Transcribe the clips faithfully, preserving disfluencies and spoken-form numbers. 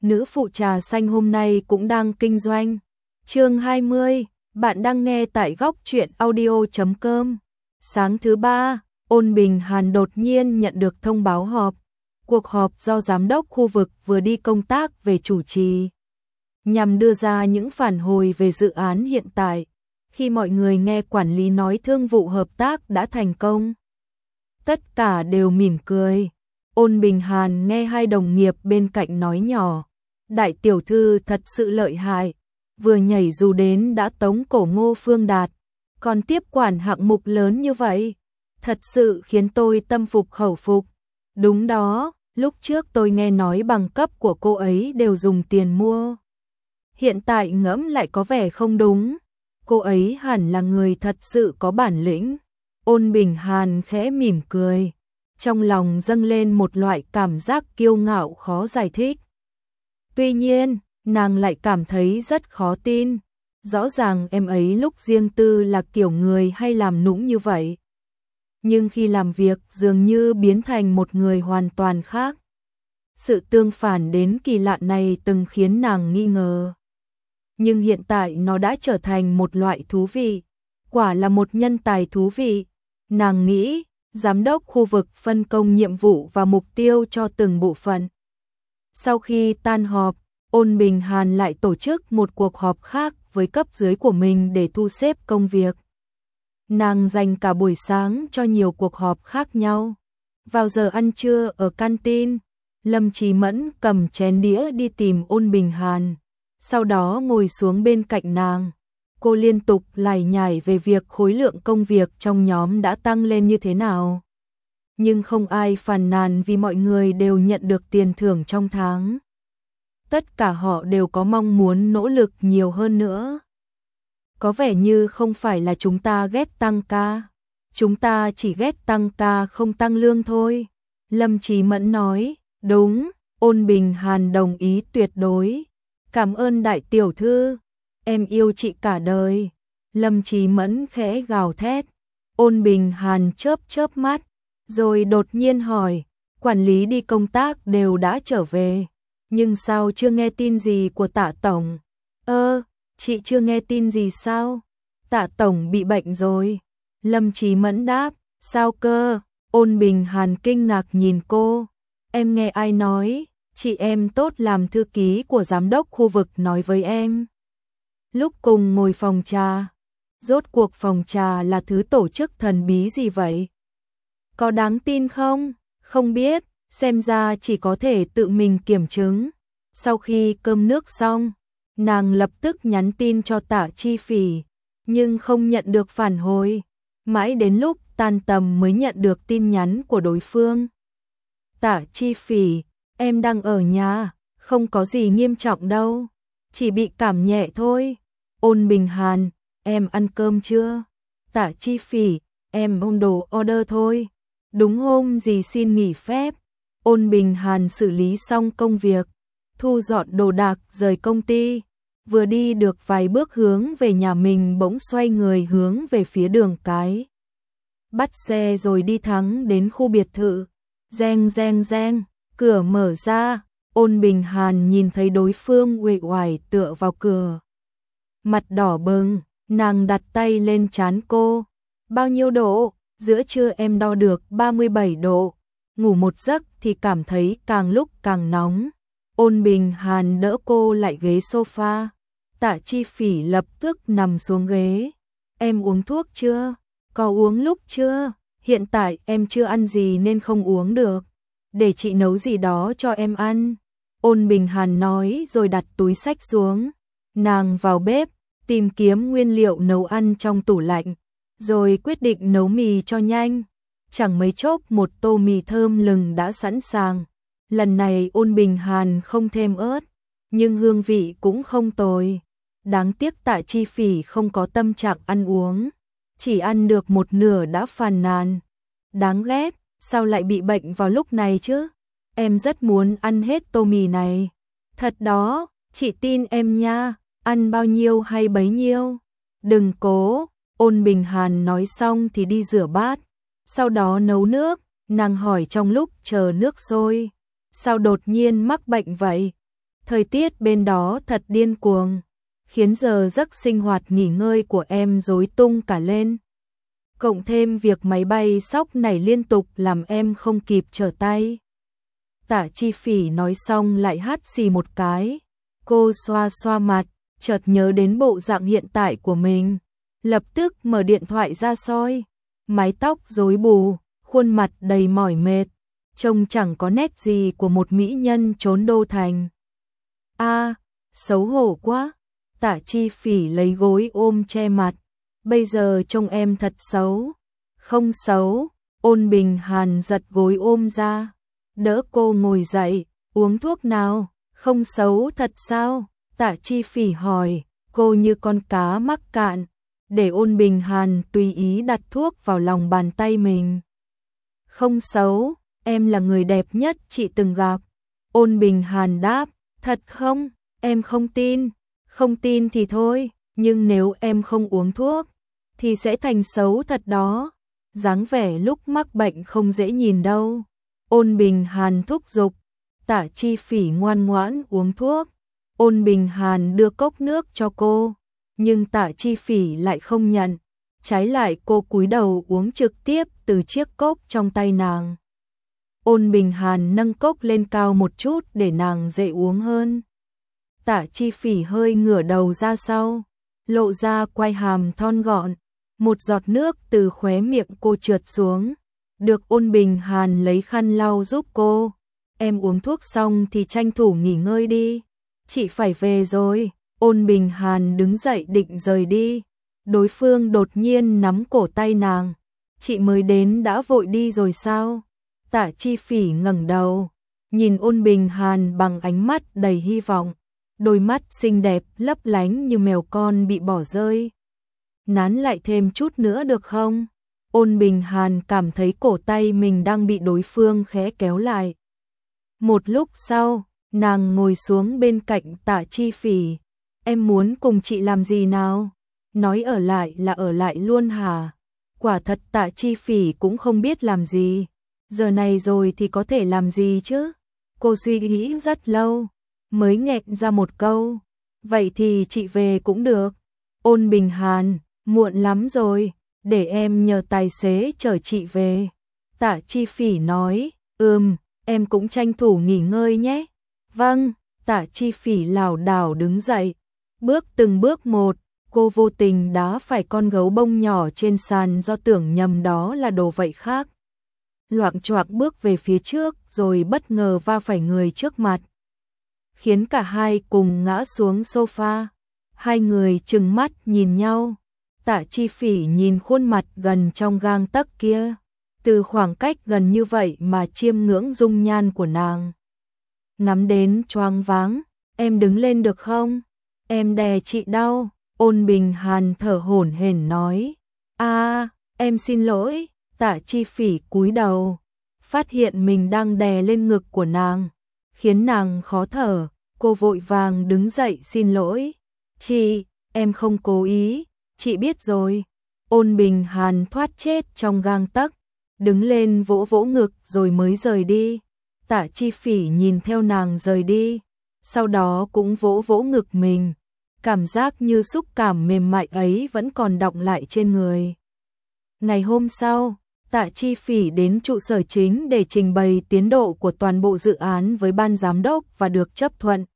nữ phụ trà xanh hôm nay cũng đang kinh doanh. Chương hai mươi, bạn đang nghe tại góc truyện audio chấm com. Sáng thứ ba, Ôn Bình Hàn đột nhiên nhận được thông báo họp. Cuộc họp do giám đốc khu vực vừa đi công tác về chủ trì, nhằm đưa ra những phản hồi về dự án hiện tại. Khi mọi người nghe quản lý nói thương vụ hợp tác đã thành công, tất cả đều mỉm cười. Ôn Bình Hàn nghe hai đồng nghiệp bên cạnh nói nhỏ, đại tiểu thư thật sự lợi hại, vừa nhảy dù đến đã tống cổ Ngô Phương Đạt, còn tiếp quản hạng mục lớn như vậy, thật sự khiến tôi tâm phục khẩu phục. Đúng đó, lúc trước tôi nghe nói bằng cấp của cô ấy đều dùng tiền mua. Hiện tại ngẫm lại có vẻ không đúng, cô ấy hẳn là người thật sự có bản lĩnh. Ôn Bình Hàn khẽ mỉm cười, trong lòng dâng lên một loại cảm giác kiêu ngạo khó giải thích. Tuy nhiên, nàng lại cảm thấy rất khó tin, rõ ràng em ấy lúc riêng tư là kiểu người hay làm nũng như vậy, nhưng khi làm việc dường như biến thành một người hoàn toàn khác. Sự tương phản đến kỳ lạ này từng khiến nàng nghi ngờ. Nhưng hiện tại nó đã trở thành một loại thú vị, quả là một nhân tài thú vị. Nàng nghĩ, giám đốc khu vực phân công nhiệm vụ và mục tiêu cho từng bộ phận. Sau khi tan họp, Ôn Bình Hàn lại tổ chức một cuộc họp khác với cấp dưới của mình để thu xếp công việc. Nàng dành cả buổi sáng cho nhiều cuộc họp khác nhau. Vào giờ ăn trưa ở canteen, Lâm Chí Mẫn cầm chén đĩa đi tìm Ôn Bình Hàn, sau đó ngồi xuống bên cạnh nàng. Cô liên tục lải nhải về việc khối lượng công việc trong nhóm đã tăng lên như thế nào. Nhưng không ai phàn nàn vì mọi người đều nhận được tiền thưởng trong tháng. Tất cả họ đều có mong muốn nỗ lực nhiều hơn nữa. Có vẻ như không phải là chúng ta ghét tăng ca, chúng ta chỉ ghét tăng ca không tăng lương thôi. Lâm Chí Mẫn nói, đúng. Ôn Bình Hàn đồng ý tuyệt đối. Cảm ơn đại tiểu thư, em yêu chị cả đời. Lâm Chí Mẫn khẽ gào thét. Ôn Bình Hàn chớp chớp mắt, rồi đột nhiên hỏi, quản lý đi công tác đều đã trở về, nhưng sao chưa nghe tin gì của Tạ tổng? Ơ, chị chưa nghe tin gì sao? Tạ tổng bị bệnh rồi. Lâm Chí Mẫn đáp, sao cơ? Ôn Bình Hàn kinh ngạc nhìn cô. Em nghe ai nói, chị em tốt làm thư ký của giám đốc khu vực nói với em. Lúc cùng ngồi phòng trà, rốt cuộc phòng trà là thứ tổ chức thần bí gì vậy? Có đáng tin không? Không biết, xem ra chỉ có thể tự mình kiểm chứng. Sau khi cơm nước xong, nàng lập tức nhắn tin cho Tạ Chi Phỉ, nhưng không nhận được phản hồi. Mãi đến lúc tan tầm mới nhận được tin nhắn của đối phương. Tạ Chi Phỉ, em đang ở nhà, không có gì nghiêm trọng đâu, chỉ bị cảm nhẹ thôi. Ôn Bình Hàn, em ăn cơm chưa? Tạ Chi Phỉ, em ôn đồ order thôi. Đúng hôm gì xin nghỉ phép. Ôn Bình Hàn xử lý xong công việc, thu dọn đồ đạc rời công ty. Vừa đi được vài bước hướng về nhà mình bỗng xoay người hướng về phía đường cái. Bắt xe rồi đi thẳng đến khu biệt thự. Reng reng reng, cửa mở ra. Ôn Bình Hàn nhìn thấy đối phương uể oải tựa vào cửa. Mặt đỏ bừng, nàng đặt tay lên trán cô. Bao nhiêu độ? Giữa trưa em đo được ba mươi bảy độ. Ngủ một giấc thì cảm thấy càng lúc càng nóng. Ôn Bình Hàn đỡ cô lại ghế sofa. Tạ Chi Phỉ lập tức nằm xuống ghế. Em uống thuốc chưa? Có uống lúc chưa? Hiện tại em chưa ăn gì nên không uống được. Để chị nấu gì đó cho em ăn. Ôn Bình Hàn nói rồi đặt túi xách xuống. Nàng vào bếp, tìm kiếm nguyên liệu nấu ăn trong tủ lạnh, rồi quyết định nấu mì cho nhanh. Chẳng mấy chốc một tô mì thơm lừng đã sẵn sàng. Lần này Ôn Bình Hàn không thêm ớt, nhưng hương vị cũng không tồi. Đáng tiếc Tạ Chi Phỉ không có tâm trạng ăn uống, chỉ ăn được một nửa đã phàn nàn. Đáng ghét, sao lại bị bệnh vào lúc này chứ? Em rất muốn ăn hết tô mì này. Thật đó, chị tin em nha, ăn bao nhiêu hay bấy nhiêu. Đừng cố. Ôn Bình Hàn nói xong thì đi rửa bát, sau đó nấu nước. Nàng hỏi trong lúc chờ nước sôi, sao đột nhiên mắc bệnh vậy? Thời tiết bên đó thật điên cuồng, khiến giờ giấc sinh hoạt nghỉ ngơi của em rối tung cả lên. Cộng thêm việc máy bay sóc này liên tục làm em không kịp trở tay. Tả Chi Phỉ nói xong lại hắt xì một cái. Cô xoa xoa mặt, chợt nhớ đến bộ dạng hiện tại của mình. Lập tức mở điện thoại ra soi. Mái tóc rối bù, khuôn mặt đầy mỏi mệt. Trông chẳng có nét gì của một mỹ nhân trốn đô thành. A, xấu hổ quá. Tả Chi Phỉ lấy gối ôm che mặt. Bây giờ trông em thật xấu. Không xấu, Ôn Bình Hàn giật gối ôm ra. Đỡ cô ngồi dậy, uống thuốc nào, không xấu thật sao? Tả Chi Phỉ hỏi, cô như con cá mắc cạn. Để Ôn Bình Hàn tùy ý đặt thuốc vào lòng bàn tay mình. Không xấu, em là người đẹp nhất chị từng gặp. Ôn Bình Hàn đáp, thật không? Em không tin. Không tin thì thôi, nhưng nếu em không uống thuốc, thì sẽ thành xấu thật đó. Dáng vẻ lúc mắc bệnh không dễ nhìn đâu. Ôn Bình Hàn thúc giục. Tả Chi Phỉ ngoan ngoãn uống thuốc. Ôn Bình Hàn đưa cốc nước cho cô, nhưng Tả Chi Phỉ lại không nhận. Trái lại cô cúi đầu uống trực tiếp từ chiếc cốc trong tay nàng. Ôn Bình Hàn nâng cốc lên cao một chút để nàng dễ uống hơn. Tả Chi Phỉ hơi ngửa đầu ra sau, lộ ra quai hàm thon gọn. Một giọt nước từ khóe miệng cô trượt xuống. Được Ôn Bình Hàn lấy khăn lau giúp cô. Em uống thuốc xong thì tranh thủ nghỉ ngơi đi. Chị phải về rồi. Ôn Bình Hàn đứng dậy định rời đi. Đối phương đột nhiên nắm cổ tay nàng. Chị mới đến đã vội đi rồi sao? Tả Chi Phỉ ngẩng đầu, nhìn Ôn Bình Hàn bằng ánh mắt đầy hy vọng. Đôi mắt xinh đẹp lấp lánh như mèo con bị bỏ rơi. Nán lại thêm chút nữa được không? Ôn Bình Hàn cảm thấy cổ tay mình đang bị đối phương khẽ kéo lại. Một lúc sau, nàng ngồi xuống bên cạnh Tả Chi Phỉ. Em muốn cùng chị làm gì nào? Nói ở lại là ở lại luôn hả? Quả thật Tả Chi Phỉ cũng không biết làm gì. Giờ này rồi thì có thể làm gì chứ? Cô suy nghĩ rất lâu, mới nghẹn ra một câu. Vậy thì chị về cũng được. Ôn Bình Hàn, muộn lắm rồi, để em nhờ tài xế chở chị về. Tả Chi Phỉ nói, ừm, em cũng tranh thủ nghỉ ngơi nhé. Vâng, Tả Chi Phỉ lảo đảo đứng dậy. Bước từng bước một, cô vô tình đá phải con gấu bông nhỏ trên sàn do tưởng nhầm đó là đồ vậy khác. Loạng choạng bước về phía trước rồi bất ngờ va phải người trước mặt, khiến cả hai cùng ngã xuống sofa. Hai người trừng mắt nhìn nhau. Tả Chi Phỉ nhìn khuôn mặt gần trong gang tấc kia, từ khoảng cách gần như vậy mà chiêm ngưỡng dung nhan của nàng. Ngắm đến choáng váng, em đứng lên được không? Em đè chị đau. Ôn Bình Hàn thở hổn hển nói. A, em xin lỗi. Tả Chi Phỉ cúi đầu, phát hiện mình đang đè lên ngực của nàng, khiến nàng khó thở. Cô vội vàng đứng dậy xin lỗi. Chị, em không cố ý, chị biết rồi. Ôn Bình Hàn thoát chết trong gang tấc, đứng lên vỗ vỗ ngực rồi mới rời đi. Tả Chi Phỉ nhìn theo nàng rời đi, sau đó cũng vỗ vỗ ngực mình. Cảm giác như xúc cảm mềm mại ấy vẫn còn đọng lại trên người. Ngày hôm sau, Tả Chi Phỉ đến trụ sở chính để trình bày tiến độ của toàn bộ dự án với ban giám đốc và được chấp thuận.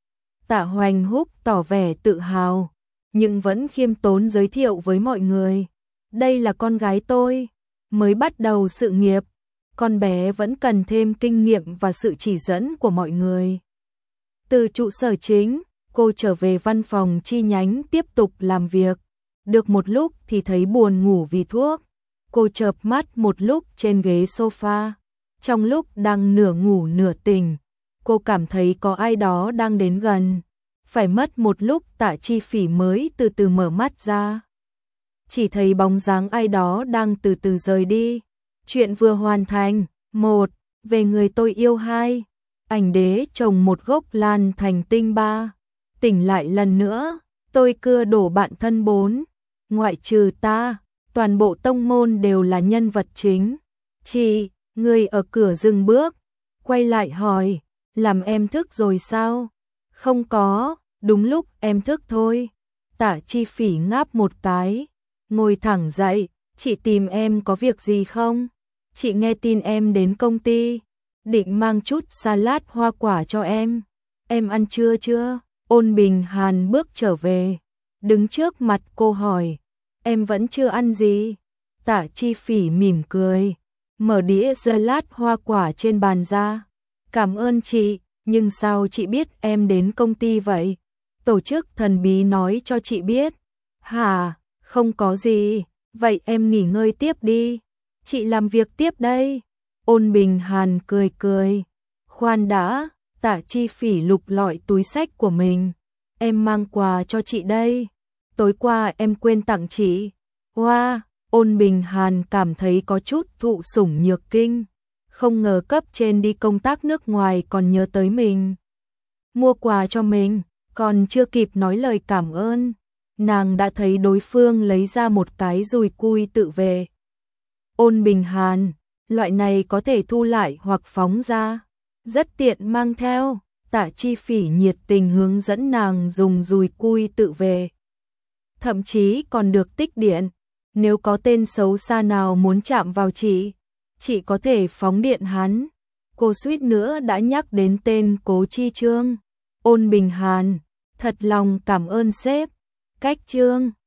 Tạ Hoành Húc tỏ vẻ tự hào, nhưng vẫn khiêm tốn giới thiệu với mọi người. Đây là con gái tôi, mới bắt đầu sự nghiệp. Con bé vẫn cần thêm kinh nghiệm và sự chỉ dẫn của mọi người. Từ trụ sở chính, cô trở về văn phòng chi nhánh tiếp tục làm việc. Được một lúc thì thấy buồn ngủ vì thuốc. Cô chợp mắt một lúc trên ghế sofa. Trong lúc đang nửa ngủ nửa tỉnh, cô cảm thấy có ai đó đang đến gần. Phải mất một lúc Tả Chi Phỉ mới từ từ mở mắt ra. Chỉ thấy bóng dáng ai đó đang từ từ rời đi. Chuyện vừa hoàn thành. Một, về người tôi yêu. Hai, ảnh đế trồng một gốc lan thành tinh. Ba, tỉnh lại lần nữa. Tôi cưa đổ bạn thân. Bốn, ngoại trừ ta, toàn bộ tông môn đều là nhân vật chính. Chị, người ở cửa dừng bước, quay lại hỏi, làm em thức rồi sao? Không có, đúng lúc em thức thôi. Tả Chi Phỉ ngáp một cái, ngồi thẳng dậy, chị tìm em có việc gì không? Chị nghe tin em đến công ty, định mang chút salad hoa quả cho em. Em ăn trưa chưa? Ôn Bình Hàn bước trở về, đứng trước mặt cô hỏi, em vẫn chưa ăn gì? Tả Chi Phỉ mỉm cười, mở đĩa salad hoa quả trên bàn ra. Cảm ơn chị, nhưng sao chị biết em đến công ty vậy? Tổ chức thần bí nói cho chị biết. Hả, không có gì, vậy em nghỉ ngơi tiếp đi. Chị làm việc tiếp đây. Ôn Bình Hàn cười cười. Khoan đã, Tả Chi Phỉ lục lọi túi sách của mình. Em mang quà cho chị đây. Tối qua em quên tặng chị. Wow, Ôn Bình Hàn cảm thấy có chút thụ sủng nhược kinh. Không ngờ cấp trên đi công tác nước ngoài còn nhớ tới mình. Mua quà cho mình, còn chưa kịp nói lời cảm ơn. Nàng đã thấy đối phương lấy ra một cái dùi cui tự về. Ôn Bình Hàn, loại này có thể thu lại hoặc phóng ra. Rất tiện mang theo. Tả Chi Phỉ nhiệt tình hướng dẫn nàng dùng dùi cui tự về. Thậm chí còn được tích điện. Nếu có tên xấu xa nào muốn chạm vào chị, chị có thể phóng điện hắn. Cô suýt nữa đã nhắc đến tên Cố Chi Trương. Ôn Bình Hàn, thật lòng cảm ơn sếp. Cách Trương.